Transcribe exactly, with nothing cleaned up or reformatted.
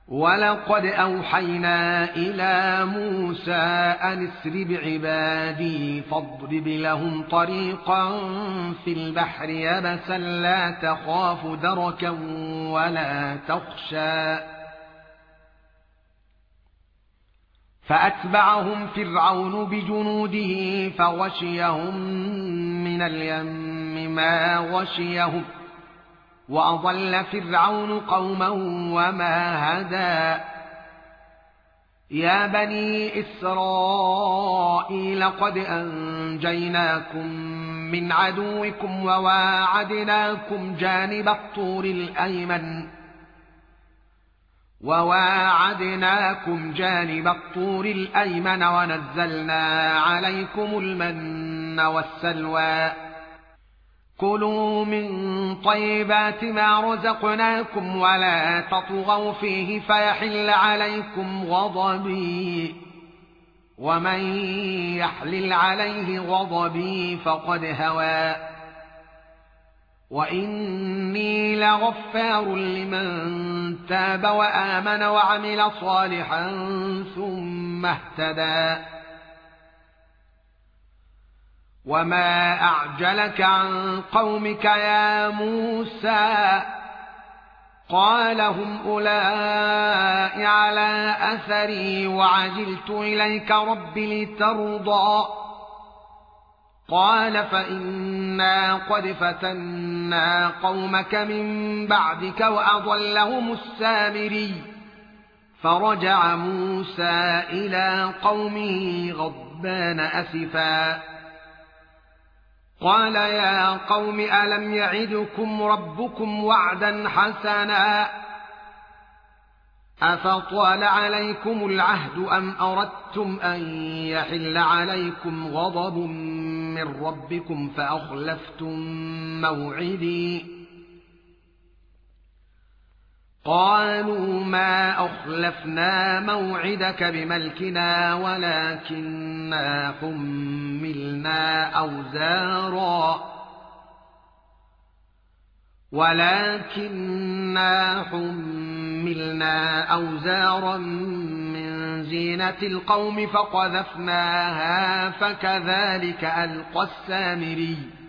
ولقد أوحينا إلى موسى أن اسر بعبادي فاضرب لهم طريقا في البحر يبسا لا تخاف دركا ولا تخشى فأتبعهم فرعون بجنوده فغشيهم من اليم ما غشيهم وأضل فرعون قوما وما هدى يا بني إسرائيل قد أنجيناكم من عدوكم وواعدناكم جانب الطور الأيمن وواعدناكم جانب الطور الأيمن ونزلنا عليكم المن والسلوى كلوا من طيبات ما رزقناكم ولا تطغوا فيه فيحل عليكم غضبي ومن يحلل عليه غضبي فقد هوى وإني لغفار لمن تاب وآمن وعمل صالحا ثم اهتدى وما أعجلك عن قومك يا موسى قال هم أولئك على أثري وعجلت إليك رب لترضى قال فإنا قد فتنا قومك من بعدك وأضلهم السامري فرجع موسى إلى قومه غضبان أسفا قال يا قوم ألم يعدكم ربكم وعدا حسنا أفطال عليكم العهد أم أردتم أن يحل عليكم غضب من ربكم فأخلفتم موعدي قالوا ما أخلفنا موعدك بملكنا ولكننا حملنا أوزارا ولكننا حملنا أوزارا من زينة القوم فقذفناها فكذلك ألقى السامري